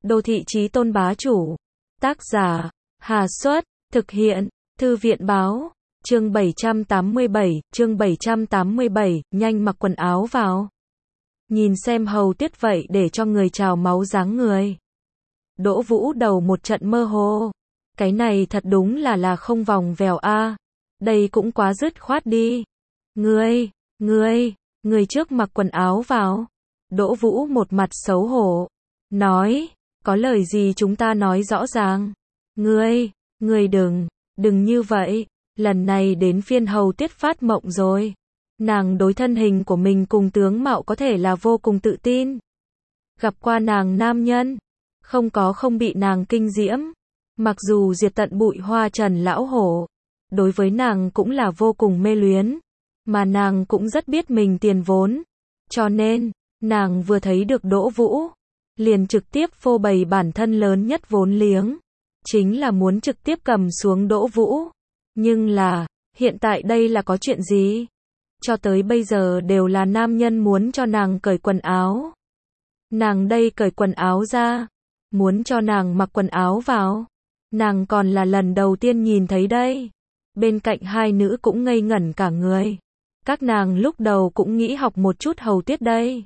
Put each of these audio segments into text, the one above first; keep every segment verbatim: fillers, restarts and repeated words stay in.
Đô thị chí tôn bá chủ. Tác giả, Hà Xuất, thực hiện, Thư viện báo. Chương bảy trăm tám mươi bảy, chương bảy trăm tám mươi bảy, nhanh mặc quần áo vào. Nhìn xem Hầu Tuyết vậy để cho người trào máu dáng người. Đỗ Vũ đầu một trận mơ hồ. Cái này thật đúng là là không vòng vèo a. Đây cũng quá dứt khoát đi. Ngươi, ngươi, ngươi trước mặc quần áo vào. Đỗ Vũ một mặt xấu hổ. Nói, có lời gì chúng ta nói rõ ràng. Ngươi, ngươi đừng, đừng như vậy. Lần này đến phiên Hầu Tuyết phát mộng rồi. Nàng đối thân hình của mình cùng tướng mạo có thể là vô cùng tự tin. Gặp qua nàng nam nhân, không có không bị nàng kinh diễm. Mặc dù diệt tận bụi hoa trần lão hổ, đối với nàng cũng là vô cùng mê luyến. Mà nàng cũng rất biết mình tiền vốn. Cho nên, nàng vừa thấy được Đỗ Vũ, liền trực tiếp phô bày bản thân lớn nhất vốn liếng. Chính là muốn trực tiếp cầm xuống Đỗ Vũ. Nhưng là, hiện tại đây là có chuyện gì? Cho tới bây giờ đều là nam nhân muốn cho nàng cởi quần áo. Nàng đây cởi quần áo ra, muốn cho nàng mặc quần áo vào. Nàng còn là lần đầu tiên nhìn thấy đây. Bên cạnh hai nữ cũng ngây ngẩn cả người. Các nàng lúc đầu cũng nghĩ học một chút Hầu Tuyết đây.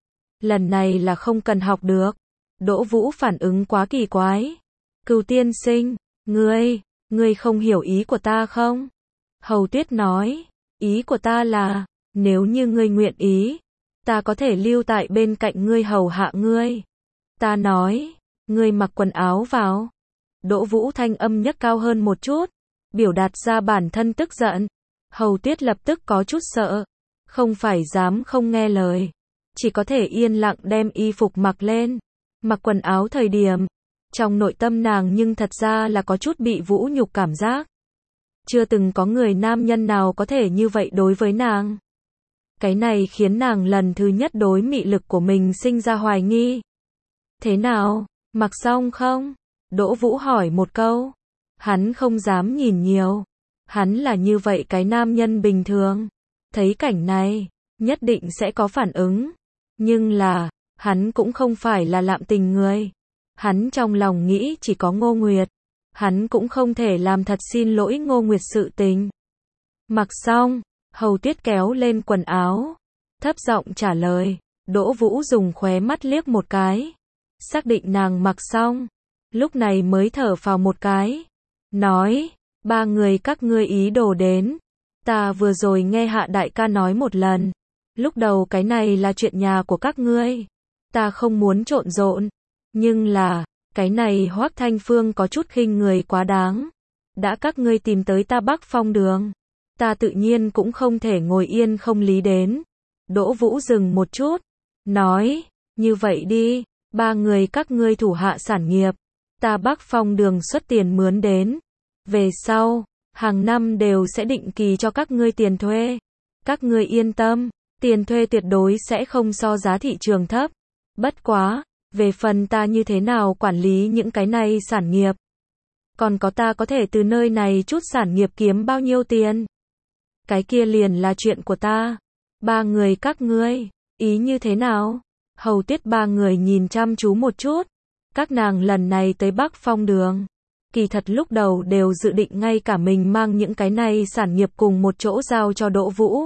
Lần này là không cần học được. Đỗ Vũ phản ứng quá kỳ quái. Cửu tiên sinh, ngươi, ngươi không hiểu ý của ta không? Hầu Tuyết nói, ý của ta là, nếu như ngươi nguyện ý, ta có thể lưu tại bên cạnh ngươi hầu hạ ngươi. Ta nói, ngươi mặc quần áo vào. Đỗ Vũ thanh âm nhấc cao hơn một chút, biểu đạt ra bản thân tức giận. Hầu Tuyết lập tức có chút sợ, không phải dám không nghe lời, chỉ có thể yên lặng đem y phục mặc lên. Mặc quần áo thời điểm, trong nội tâm nàng nhưng thật ra là có chút bị vũ nhục cảm giác. Chưa từng có người nam nhân nào có thể như vậy đối với nàng. Cái này khiến nàng lần thứ nhất đối mị lực của mình sinh ra hoài nghi. Thế nào, mặc xong không? Đỗ Vũ hỏi một câu. Hắn không dám nhìn nhiều. Hắn là như vậy cái nam nhân bình thường. Thấy cảnh này, nhất định sẽ có phản ứng. Nhưng là, hắn cũng không phải là lạm tình người. Hắn trong lòng nghĩ chỉ có Ngô Nguyệt. Hắn cũng không thể làm thật xin lỗi Ngô Nguyệt sự tình. Mặc xong, Hầu Tuyết kéo lên quần áo. Thấp giọng trả lời. Đỗ Vũ dùng khóe mắt liếc một cái. Xác định nàng mặc xong. Lúc này mới thở phào một cái. Nói, ba người các ngươi ý đồ đến. Ta vừa rồi nghe Hạ đại ca nói một lần. Lúc đầu cái này là chuyện nhà của các ngươi. Ta không muốn trộn rộn. Nhưng là, cái này Hoắc Thanh Phương có chút khinh người quá đáng. Đã các ngươi tìm tới ta Bắc Phong Đường, ta tự nhiên cũng không thể ngồi yên không lý đến. Đỗ Vũ dừng một chút, nói, như vậy đi, ba người các ngươi thủ hạ sản nghiệp, ta Bắc Phong Đường xuất tiền mướn đến. Về sau, hàng năm đều sẽ định kỳ cho các ngươi tiền thuê. Các ngươi yên tâm, tiền thuê tuyệt đối sẽ không so giá thị trường thấp. Bất quá, về phần ta như thế nào quản lý những cái này sản nghiệp, còn có ta có thể từ nơi này chút sản nghiệp kiếm bao nhiêu tiền, cái kia liền là chuyện của ta. Ba người các ngươi, ý như thế nào? Hầu Tuyết ba người nhìn chăm chú một chút. Các nàng lần này tới Bắc Phong Đường, kỳ thật lúc đầu đều dự định ngay cả mình mang những cái này sản nghiệp cùng một chỗ giao cho Đỗ Vũ.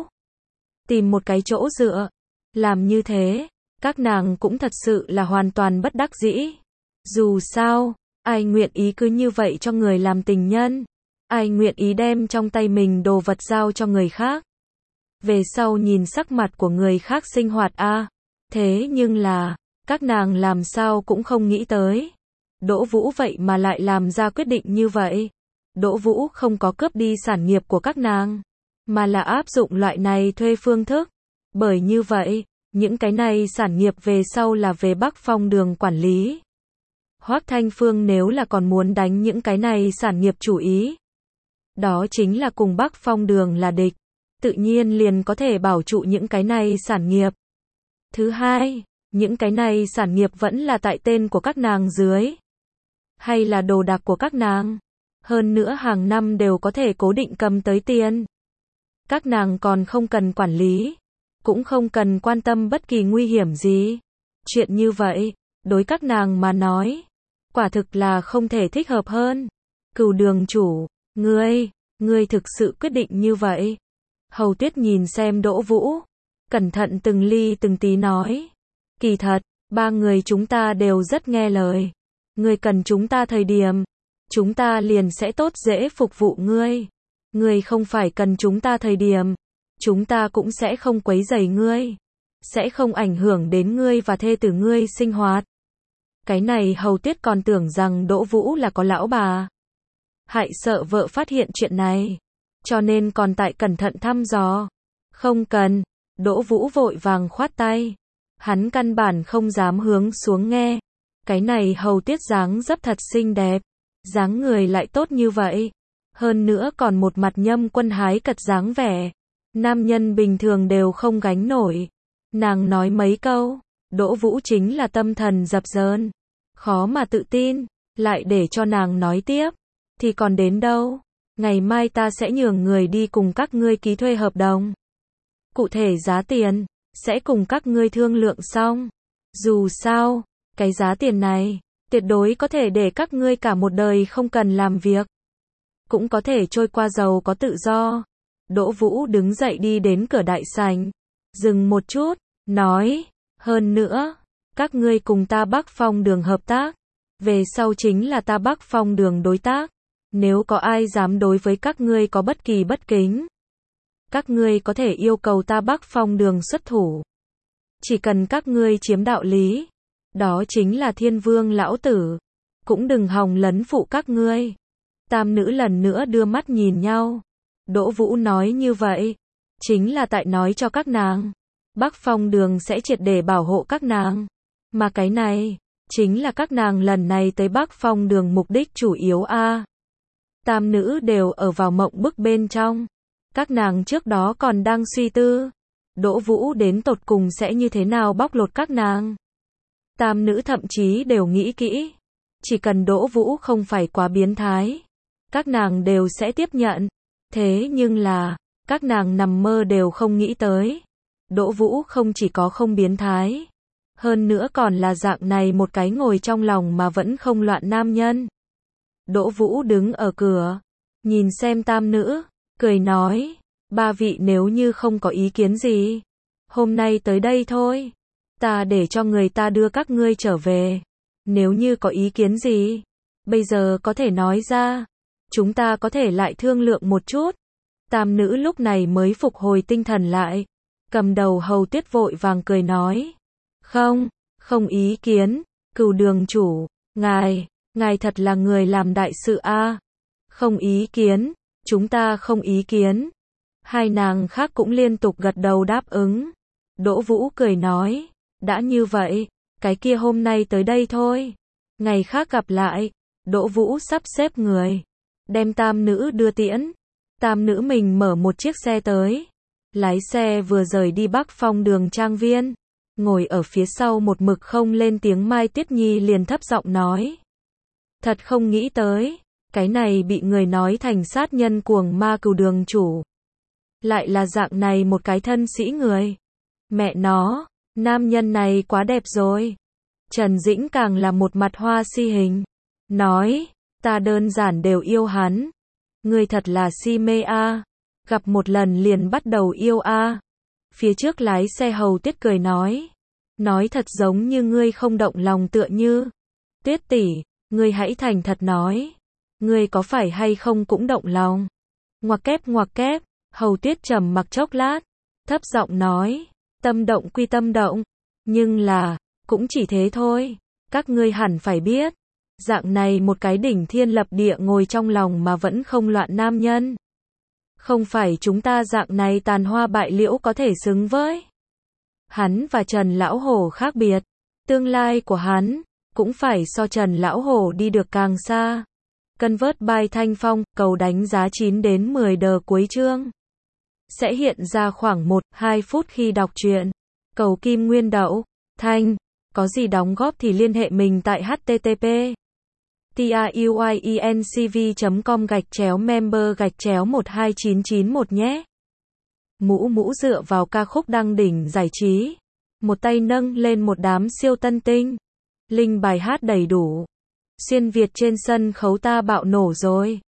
Tìm một cái chỗ dựa. Làm như thế, các nàng cũng thật sự là hoàn toàn bất đắc dĩ. Dù sao, ai nguyện ý cứ như vậy cho người làm tình nhân? Ai nguyện ý đem trong tay mình đồ vật giao cho người khác? Về sau nhìn sắc mặt của người khác sinh hoạt a. À. Thế nhưng là, các nàng làm sao cũng không nghĩ tới. Đỗ Vũ vậy mà lại làm ra quyết định như vậy. Đỗ Vũ không có cướp đi sản nghiệp của các nàng, mà là áp dụng loại này thuê phương thức. Bởi như vậy, những cái này sản nghiệp về sau là về Bắc Phong Đường quản lý. Hoắc Thanh Phương nếu là còn muốn đánh những cái này sản nghiệp chủ ý, đó chính là cùng Bắc Phong Đường là địch, tự nhiên liền có thể bảo trụ những cái này sản nghiệp. Thứ hai, những cái này sản nghiệp vẫn là tại tên của các nàng dưới, hay là đồ đạc của các nàng. Hơn nữa hàng năm đều có thể cố định cầm tới tiền. Các nàng còn không cần quản lý, cũng không cần quan tâm bất kỳ nguy hiểm gì. Chuyện như vậy, đối các nàng mà nói, quả thực là không thể thích hợp hơn. Cửu đường chủ, ngươi, ngươi thực sự quyết định như vậy. Hầu Tuyết nhìn xem Đỗ Vũ, cẩn thận từng ly từng tí nói. Kỳ thật, ba người chúng ta đều rất nghe lời. Ngươi cần chúng ta thời điểm, chúng ta liền sẽ tốt dễ phục vụ ngươi. Ngươi không phải cần chúng ta thời điểm, chúng ta cũng sẽ không quấy rầy ngươi. Sẽ không ảnh hưởng đến ngươi và thê tử ngươi sinh hoạt. Cái này Hầu Tuyết còn tưởng rằng Đỗ Vũ là có lão bà. Hại sợ vợ phát hiện chuyện này. Cho nên còn tại cẩn thận thăm dò. Không cần. Đỗ Vũ vội vàng khoát tay. Hắn căn bản không dám hướng xuống nghe. Cái này Hầu Tuyết dáng dấp thật xinh đẹp. Dáng người lại tốt như vậy. Hơn nữa còn một mặt nhâm quân hái cật dáng vẻ. Nam nhân bình thường đều không gánh nổi. Nàng nói mấy câu. Đỗ Vũ chính là tâm thần dập dờn. Khó mà tự tin. Lại để cho nàng nói tiếp. Thì còn đến đâu. Ngày mai ta sẽ nhường người đi cùng các ngươi ký thuê hợp đồng. Cụ thể giá tiền, sẽ cùng các ngươi thương lượng xong. Dù sao, cái giá tiền này, tuyệt đối có thể để các ngươi cả một đời không cần làm việc. Cũng có thể trôi qua giàu có tự do. Đỗ Vũ đứng dậy đi đến cửa đại sảnh. Dừng một chút, nói. Hơn nữa, các ngươi cùng ta Bắc Phong Đường hợp tác. Về sau chính là ta Bắc Phong Đường đối tác. Nếu có ai dám đối với các ngươi có bất kỳ bất kính, các ngươi có thể yêu cầu ta Bắc Phong Đường xuất thủ. Chỉ cần các ngươi chiếm đạo lý, đó chính là Thiên Vương lão tử, cũng đừng hòng lấn phụ các ngươi. Tam nữ lần nữa đưa mắt nhìn nhau. Đỗ Vũ nói như vậy, chính là tại nói cho các nàng, Bắc Phong Đường sẽ triệt để bảo hộ các nàng. Mà cái này, chính là các nàng lần này tới Bắc Phong Đường mục đích chủ yếu a. Tam nữ đều ở vào mộng bức bên trong. Các nàng trước đó còn đang suy tư. Đỗ Vũ đến tột cùng sẽ như thế nào bóc lột các nàng. Tam nữ thậm chí đều nghĩ kỹ. Chỉ cần Đỗ Vũ không phải quá biến thái, các nàng đều sẽ tiếp nhận. Thế nhưng là, các nàng nằm mơ đều không nghĩ tới. Đỗ Vũ không chỉ có không biến thái, hơn nữa còn là dạng này một cái ngồi trong lòng mà vẫn không loạn nam nhân. Đỗ Vũ đứng ở cửa, nhìn xem tam nữ, cười nói, ba vị nếu như không có ý kiến gì, hôm nay tới đây thôi, ta để cho người ta đưa các ngươi trở về. Nếu như có ý kiến gì, bây giờ có thể nói ra, chúng ta có thể lại thương lượng một chút. Tam nữ lúc này mới phục hồi tinh thần lại, cầm đầu Hầu Tuyết vội vàng cười nói, không, không ý kiến, Cửu đường chủ, ngài, ngài thật là người làm đại sự a. Không ý kiến, chúng ta không ý kiến. Hai nàng khác cũng liên tục gật đầu đáp ứng. Đỗ Vũ cười nói, đã như vậy, cái kia hôm nay tới đây thôi. Ngày khác gặp lại. Đỗ Vũ sắp xếp người, đem tam nữ đưa tiễn. Tam nữ mình mở một chiếc xe tới. Lái xe vừa rời đi Bắc Phong Đường trang viên. Ngồi ở phía sau một mực không lên tiếng Mai Tuyết Nhi liền thấp giọng nói. Thật không nghĩ tới, cái này bị người nói thành sát nhân cuồng ma Cửu đường chủ. Lại là dạng này một cái thân sĩ người. Mẹ nó, nam nhân này quá đẹp rồi. Trần Dĩnh càng là một mặt hoa si hình. Nói, ta đơn giản đều yêu hắn. Ngươi thật là si mê a. Gặp một lần liền bắt đầu yêu a. Phía trước lái xe Hầu Tuyết cười nói. Nói thật giống như ngươi không động lòng tựa như. Tuyết tỷ, ngươi hãy thành thật nói. Ngươi có phải hay không cũng động lòng. Ngoặc kép ngoặc kép. Hầu Tuyết trầm mặc chốc lát. Thấp giọng nói. Tâm động quy tâm động. Nhưng là, cũng chỉ thế thôi. Các ngươi hẳn phải biết. Dạng này một cái đỉnh thiên lập địa ngồi trong lòng mà vẫn không loạn nam nhân. Không phải chúng ta dạng này tàn hoa bại liễu có thể xứng với. Hắn và Trần Lão Hổ khác biệt. Tương lai của hắn, cũng phải so Trần Lão Hổ đi được càng xa. Convert by Thanh Phong, cầu đánh giá chín đến mười đờ cuối chương. Sẽ hiện ra khoảng một đến hai phút khi đọc truyện. Cầu Kim Nguyên Đậu, Thanh, có gì đóng góp thì liên hệ mình tại http truyencv chấm com gạch chéo member gạch chéo một hai chín chín một nhé. Mũ mũ dựa vào ca khúc đăng đỉnh giải trí. Một tay nâng lên một đám siêu tân tinh. Linh bài hát đầy đủ. Xuyên Việt trên sân khấu ta bạo nổ rồi.